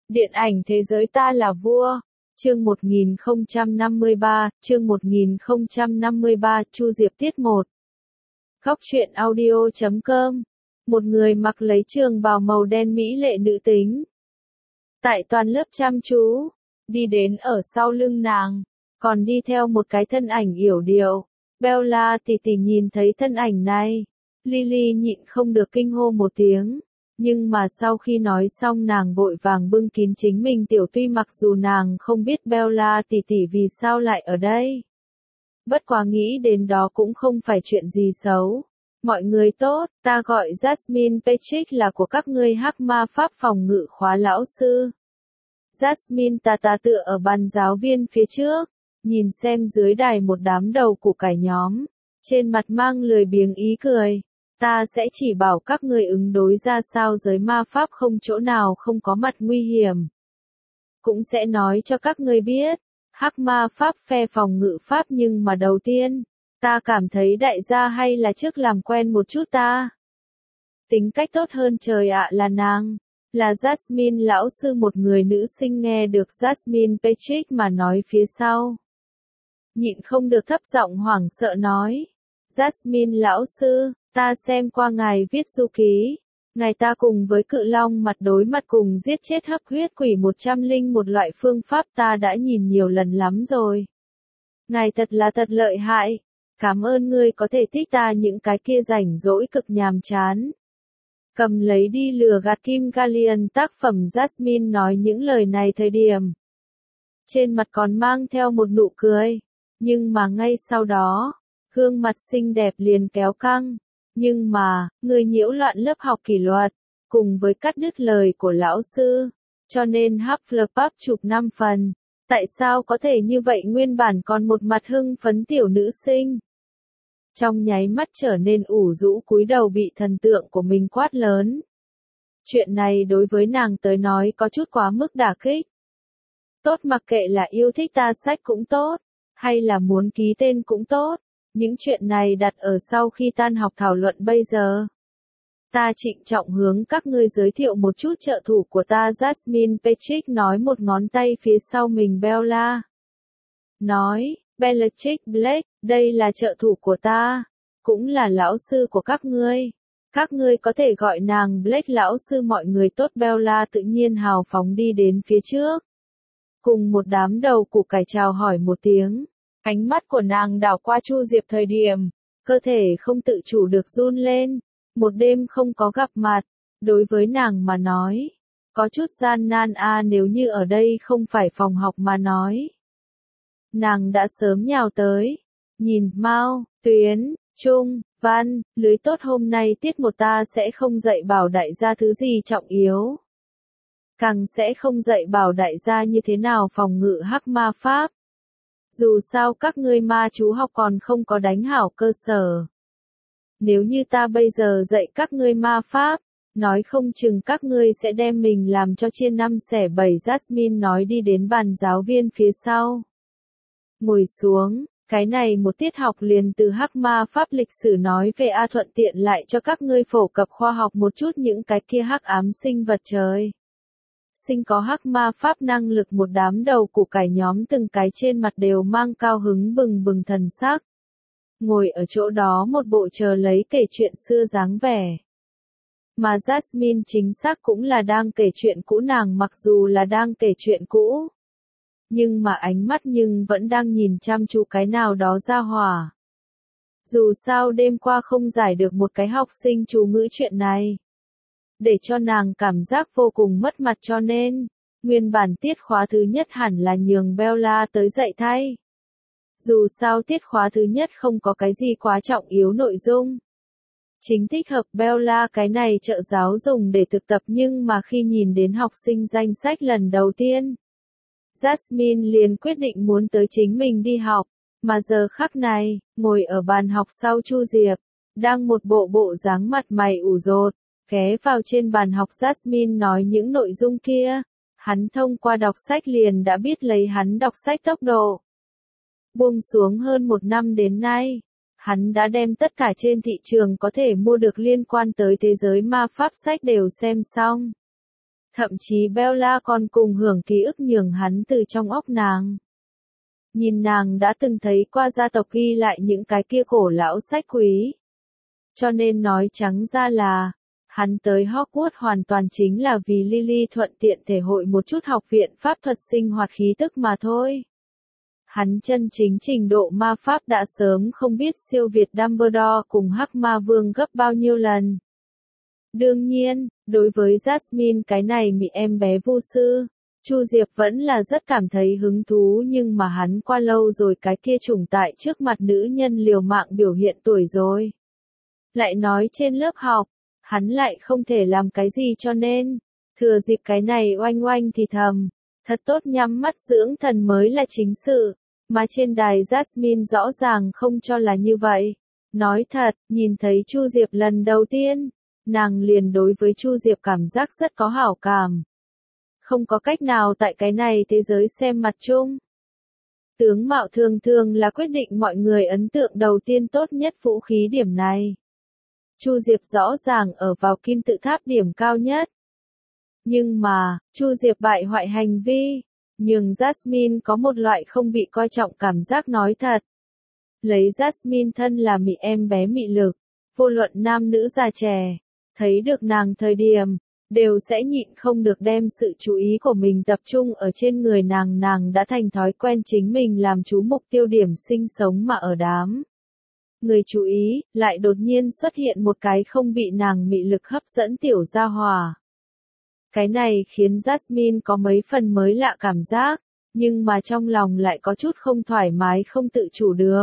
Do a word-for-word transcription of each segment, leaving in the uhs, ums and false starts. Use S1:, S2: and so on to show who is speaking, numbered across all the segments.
S1: Điện ảnh Thế giới ta là vua. Chương một nghìn không trăm năm mươi ba, chương một nghìn không trăm năm mươi ba, Chu Diệp tiết một. Góc truyện audio chấm com. Một người mặc lấy trường bào màu đen mỹ lệ nữ tính. Tại toàn lớp chăm chú, đi đến ở sau lưng nàng, còn đi theo một cái thân ảnh yểu điệu. Bella tỉ tỉ nhìn thấy thân ảnh này, Lily nhịn không được kinh hô một tiếng. Nhưng mà sau khi nói xong nàng vội vàng bưng kín chính mình tiểu tuy mặc dù nàng không biết Bella tỉ tỉ vì sao lại ở đây. Bất quá nghĩ đến đó cũng không phải chuyện gì xấu. Mọi người tốt, ta gọi Jasmine Patrick là của các ngươi hắc ma pháp phòng ngự khóa lão sư. Jasmine tà tà tựa ở bàn giáo viên phía trước, nhìn xem dưới đài một đám đầu củ cải nhóm, trên mặt mang lười biếng ý cười. Ta sẽ chỉ bảo các ngươi ứng đối ra sao giới ma pháp không chỗ nào không có mặt nguy hiểm. Cũng sẽ nói cho các ngươi biết, hắc ma pháp phe phòng ngự pháp nhưng mà đầu tiên, ta cảm thấy đại gia hay là trước làm quen một chút ta. Tính cách tốt hơn trời ạ là nàng, là Jasmine lão sư một người nữ sinh nghe được Jasmine Patrick mà nói phía sau. Nhịn không được thấp giọng hoảng sợ nói, Jasmine lão sư, ta xem qua ngài viết du ký, ngài ta cùng với cự long mặt đối mặt cùng giết chết hấp huyết quỷ một trăm linh một loại phương pháp ta đã nhìn nhiều lần lắm rồi. Ngài thật là thật lợi hại, cảm ơn ngươi có thể thích ta những cái kia rảnh rỗi cực nhàm chán. Cầm lấy đi lừa gạt Kim Gallion tác phẩm Jasmine nói những lời này thời điểm. Trên mặt còn mang theo một nụ cười, nhưng mà ngay sau đó, gương mặt xinh đẹp liền kéo căng. Nhưng mà, người nhiễu loạn lớp học kỷ luật, cùng với cắt đứt lời của lão sư, cho nên Hufflepuff chụp năm phần, tại sao có thể như vậy nguyên bản còn một mặt hưng phấn tiểu nữ sinh. Trong nháy mắt trở nên ủ rũ cúi đầu bị thần tượng của mình quát lớn. Chuyện này đối với nàng tới nói có chút quá mức đả kích. Tốt mặc kệ là yêu thích ta sách cũng tốt, hay là muốn ký tên cũng tốt. Những chuyện này đặt ở sau khi tan học thảo luận bây giờ. Ta trịnh trọng hướng các ngươi giới thiệu một chút trợ thủ của ta Jasmine Patrick nói một ngón tay phía sau mình Bella. Nói, Bellatrix Blake, đây là trợ thủ của ta, cũng là lão sư của các ngươi. Các ngươi có thể gọi nàng Blake lão sư mọi người tốt Bella tự nhiên hào phóng đi đến phía trước. Cùng một đám đầu củ cải chào hỏi một tiếng. Ánh mắt của nàng đảo qua Chu Diệp thời điểm, cơ thể không tự chủ được run lên, một đêm không có gặp mặt, đối với nàng mà nói, có chút gian nan a à, nếu như ở đây không phải phòng học mà nói. Nàng đã sớm nhào tới, nhìn Mao, Tuyến, Trung, Văn, lưới tốt hôm nay tiết một ta sẽ không dạy bảo đại gia thứ gì trọng yếu. Càng sẽ không dạy bảo đại gia như thế nào phòng ngự hắc ma pháp. Dù sao các ngươi ma chú học còn không có đánh hảo cơ sở. Nếu như ta bây giờ dạy các ngươi ma pháp, nói không chừng các ngươi sẽ đem mình làm cho chia năm xẻ bảy. Jasmine nói đi đến bàn giáo viên phía sau. Ngồi xuống, cái này một tiết học liền từ hắc ma pháp lịch sử nói về A thuận tiện lại cho các ngươi phổ cập khoa học một chút những cái kia hắc ám sinh vật trời. Sinh có hắc ma pháp năng lực một đám đầu củ cải nhóm từng cái trên mặt đều mang cao hứng bừng bừng thần sắc. Ngồi ở chỗ đó một bộ chờ lấy kể chuyện xưa dáng vẻ. Mà Jasmine chính xác cũng là đang kể chuyện cũ nàng mặc dù là đang kể chuyện cũ. Nhưng mà ánh mắt nhưng vẫn đang nhìn chăm chú cái nào đó ra hỏa. Dù sao đêm qua không giải được một cái học sinh chú ngữ chuyện này. Để cho nàng cảm giác vô cùng mất mặt cho nên, nguyên bản tiết khóa thứ nhất hẳn là nhường Bella tới dạy thay. Dù sao tiết khóa thứ nhất không có cái gì quá trọng yếu nội dung. Chính thích hợp Bella cái này trợ giáo dùng để thực tập nhưng mà khi nhìn đến học sinh danh sách lần đầu tiên, Jasmine liền quyết định muốn tới chính mình đi học, mà giờ khắc này, ngồi ở bàn học sau Chu Diệp, đang một bộ bộ dáng mặt mày ủ rột. Ghé vào trên bàn học Jasmine nói những nội dung kia, hắn thông qua đọc sách liền đã biết lấy hắn đọc sách tốc độ. Buông xuống hơn một năm đến nay, hắn đã đem tất cả trên thị trường có thể mua được liên quan tới thế giới ma pháp sách đều xem xong. Thậm chí Bella còn cùng hưởng ký ức nhường hắn từ trong óc nàng. Nhìn nàng đã từng thấy qua gia tộc ghi lại những cái kia cổ lão sách quý. Cho nên nói trắng ra là, hắn tới Hogwarts hoàn toàn chính là vì Lily thuận tiện thể hội một chút học viện pháp thuật sinh hoạt khí tức mà thôi. Hắn chân chính trình độ ma pháp đã sớm không biết siêu việt Dumbledore cùng Hắc Ma Vương gấp bao nhiêu lần. Đương nhiên, đối với Jasmine cái này mị em bé vô sư, Chu Diệp vẫn là rất cảm thấy hứng thú, nhưng mà hắn qua lâu rồi cái kia trùng tại trước mặt nữ nhân liều mạng biểu hiện tuổi rồi. Lại nói trên lớp học, hắn lại không thể làm cái gì cho nên, thừa dịp cái này oanh oanh thì thầm, thật tốt nhắm mắt dưỡng thần mới là chính sự, mà trên đài Jasmine rõ ràng không cho là như vậy. Nói thật, nhìn thấy Chu Diệp lần đầu tiên, nàng liền đối với Chu Diệp cảm giác rất có hảo cảm. Không có cách nào tại cái này thế giới xem mặt chung. Tướng mạo thường thường là quyết định mọi người ấn tượng đầu tiên tốt nhất vũ khí điểm này. Chu Diệp rõ ràng ở vào kim tự tháp điểm cao nhất. Nhưng mà, Chu Diệp bại hoại hành vi, nhưng Jasmine có một loại không bị coi trọng cảm giác nói thật. Lấy Jasmine thân là mị em bé mị lực, vô luận nam nữ già trẻ, thấy được nàng thời điểm, đều sẽ nhịn không được đem sự chú ý của mình tập trung ở trên người nàng. Nàng đã thành thói quen chính mình làm chú mục tiêu điểm sinh sống mà ở đám người chú ý, lại đột nhiên xuất hiện một cái không bị nàng mị lực hấp dẫn tiểu gia hỏa. Cái này khiến Jasmine có mấy phần mới lạ cảm giác, nhưng mà trong lòng lại có chút không thoải mái không tự chủ được.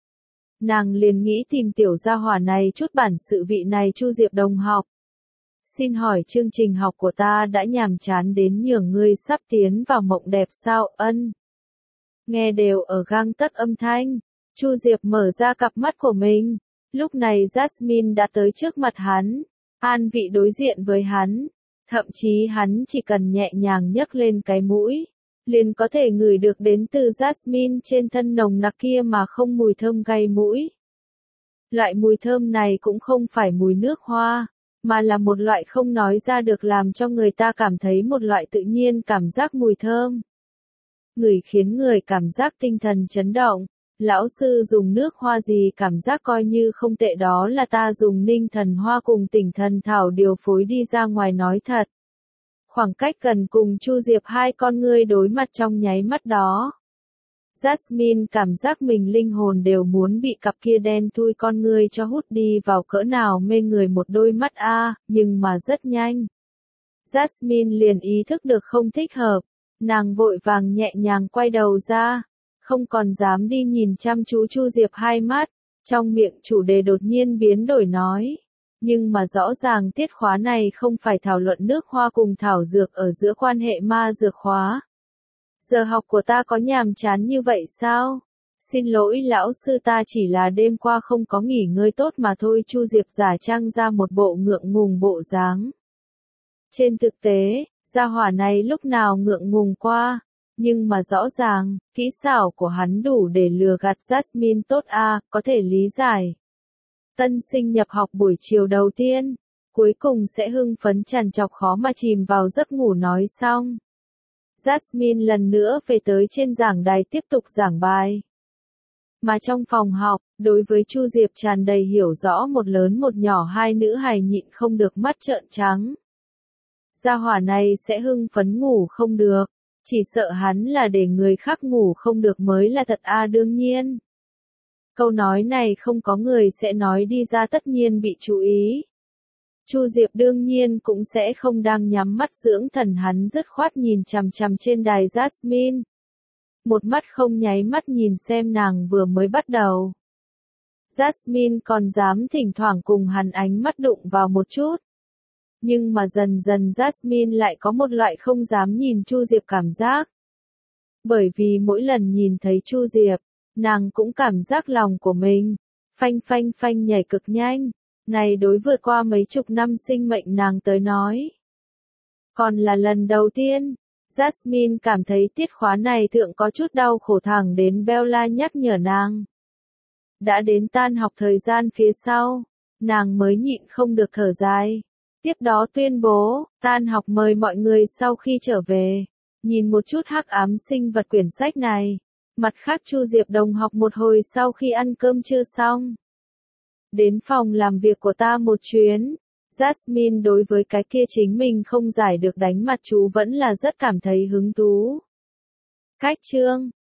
S1: Nàng liền nghĩ tìm tiểu gia hỏa này chút bản sự vị này Chu Diệp đồng học. Xin hỏi chương trình học của ta đã nhàm chán đến nhường ngươi sắp tiến vào mộng đẹp sao? Ân. Nghe đều ở gang tấc âm thanh, Chu Diệp mở ra cặp mắt của mình. Lúc này Jasmine đã tới trước mặt hắn, an vị đối diện với hắn. Thậm chí hắn chỉ cần nhẹ nhàng nhấc lên cái mũi, liền có thể ngửi được đến từ Jasmine trên thân nồng nặc kia mà không mùi thơm gây mũi. Loại mùi thơm này cũng không phải mùi nước hoa, mà là một loại không nói ra được làm cho người ta cảm thấy một loại tự nhiên cảm giác mùi thơm. Ngửi khiến người cảm giác tinh thần chấn động. Lão sư dùng nước hoa gì cảm giác coi như không tệ, đó là ta dùng ninh thần hoa cùng tỉnh thần thảo điều phối đi ra ngoài. Nói thật. Khoảng cách gần cùng Chu Diệp hai con ngươi đối mặt trong nháy mắt đó. Jasmine cảm giác mình linh hồn đều muốn bị cặp kia đen thui con ngươi cho hút đi vào, cỡ nào mê người một đôi mắt a, à, nhưng mà rất nhanh. Jasmine liền ý thức được không thích hợp, nàng vội vàng nhẹ nhàng quay đầu ra, không còn dám đi nhìn chăm chú Chu Diệp hai mắt, trong miệng chủ đề đột nhiên biến đổi nói. Nhưng mà rõ ràng tiết khóa này không phải thảo luận nước hoa cùng thảo dược ở giữa quan hệ ma dược khóa. Giờ học của ta có nhàm chán như vậy sao? Xin lỗi lão sư, ta chỉ là đêm qua không có nghỉ ngơi tốt mà thôi. Chu Diệp giả trang ra một bộ ngượng ngùng bộ dáng. Trên thực tế, gia hỏa này lúc nào ngượng ngùng qua, nhưng mà rõ ràng, kỹ xảo của hắn đủ để lừa gạt Jasmine tốt a, à, có thể lý giải. Tân sinh nhập học buổi chiều đầu tiên, cuối cùng sẽ hưng phấn tràn trọc khó mà chìm vào giấc ngủ. Nói xong, Jasmine lần nữa về tới trên giảng đài tiếp tục giảng bài. Mà trong phòng học, đối với Chu Diệp tràn đầy hiểu rõ, một lớn một nhỏ hai nữ hài nhịn không được mắt trợn trắng. Gia hỏa này sẽ hưng phấn ngủ không được, chỉ sợ hắn là để người khác ngủ không được mới là thật a. À, đương nhiên. Câu nói này không có người sẽ nói đi ra, tất nhiên bị chú ý. Chu Diệp đương nhiên cũng sẽ không đang nhắm mắt dưỡng thần, hắn dứt khoát nhìn chằm chằm trên đài Jasmine. Một mắt không nháy mắt nhìn xem nàng vừa mới bắt đầu. Jasmine còn dám thỉnh thoảng cùng hắn ánh mắt đụng vào một chút. Nhưng mà dần dần Jasmine lại có một loại không dám nhìn Chu Diệp cảm giác. Bởi vì mỗi lần nhìn thấy Chu Diệp, nàng cũng cảm giác lòng của mình phanh phanh phanh nhảy cực nhanh. Này đối vượt qua mấy chục năm sinh mệnh nàng tới nói, còn là lần đầu tiên. Jasmine cảm thấy tiết khóa này thượng có chút đau khổ, thẳng đến Bella nhắc nhở nàng. Đã đến tan học thời gian phía sau, nàng mới nhịn không được thở dài. Tiếp đó tuyên bố, tan học mời mọi người sau khi trở về. Nhìn một chút hắc ám sinh vật quyển sách này. Mặt khác Chu Diệp đồng học một hồi sau khi ăn cơm trưa xong. Đến phòng làm việc của ta một chuyến. Jasmine đối với cái kia chính mình không giải được đánh mặt chú vẫn là rất cảm thấy hứng thú. Cách chương